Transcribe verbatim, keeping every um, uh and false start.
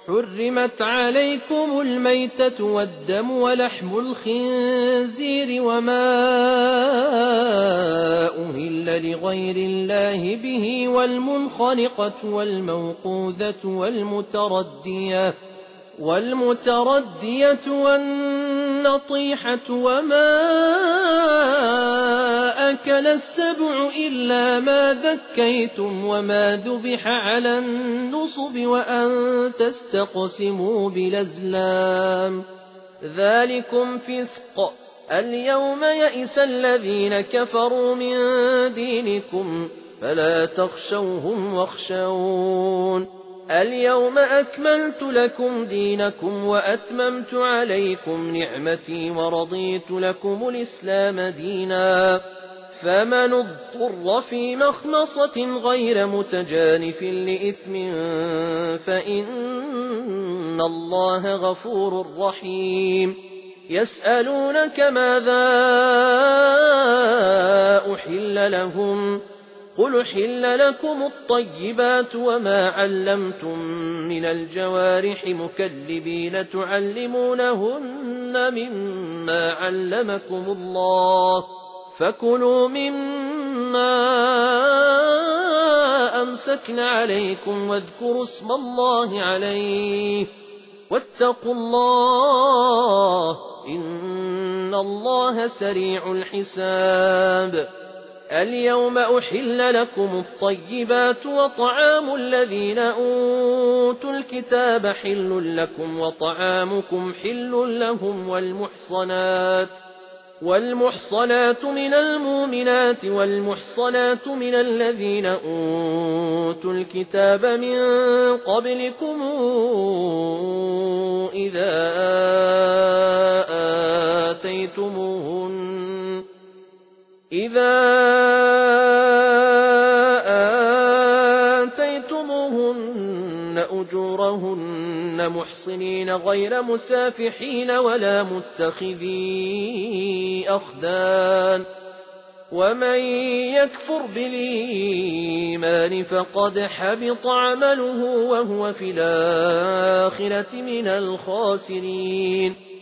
حرمت عليكم الميتة والدم ولحم الخنزير وما أهل لغير الله به والمنخنقة والموقوذة والمتردية والمتردية والنطيحة وما أكل السبع إلا ما ذكيتم وما ذبح على النصب وأن تستقسموا بالأزلام ذلكم فسق. اليوم يئس الذين كفروا من دينكم فلا تخشوهم واخشون اليوم أكملت لكم دينكم وأتممت عليكم نعمتي ورضيت لكم الإسلام دينا فمن اضطر في مخمصة غير متجانف لإثم فإن الله غفور رحيم. يسألونك ماذا أحل لهم قل حل لكم الطيبات وما علمتم من الجوارح مكلبين تعلمونهن مما علمكم الله فكلوا مما أمسكن عليكم واذكروا اسم الله عليه واتقوا الله إن الله سريع الحساب. اليوم أحل لكم الطيبات وطعام الذين أوتوا الكتاب حل لكم وطعامكم حل لهم والمحصنات والمحصنات من المؤمنات والمحصنات من الذين أوتوا الكتاب من قبلكم إذا آتيتموهن إذا آتيتموهن أجورهن محصنين غير مسافحين ولا متخذي أخدان ومن يكفر بالإيمان فقد حبط عمله وهو في الآخرة من الخاسرين.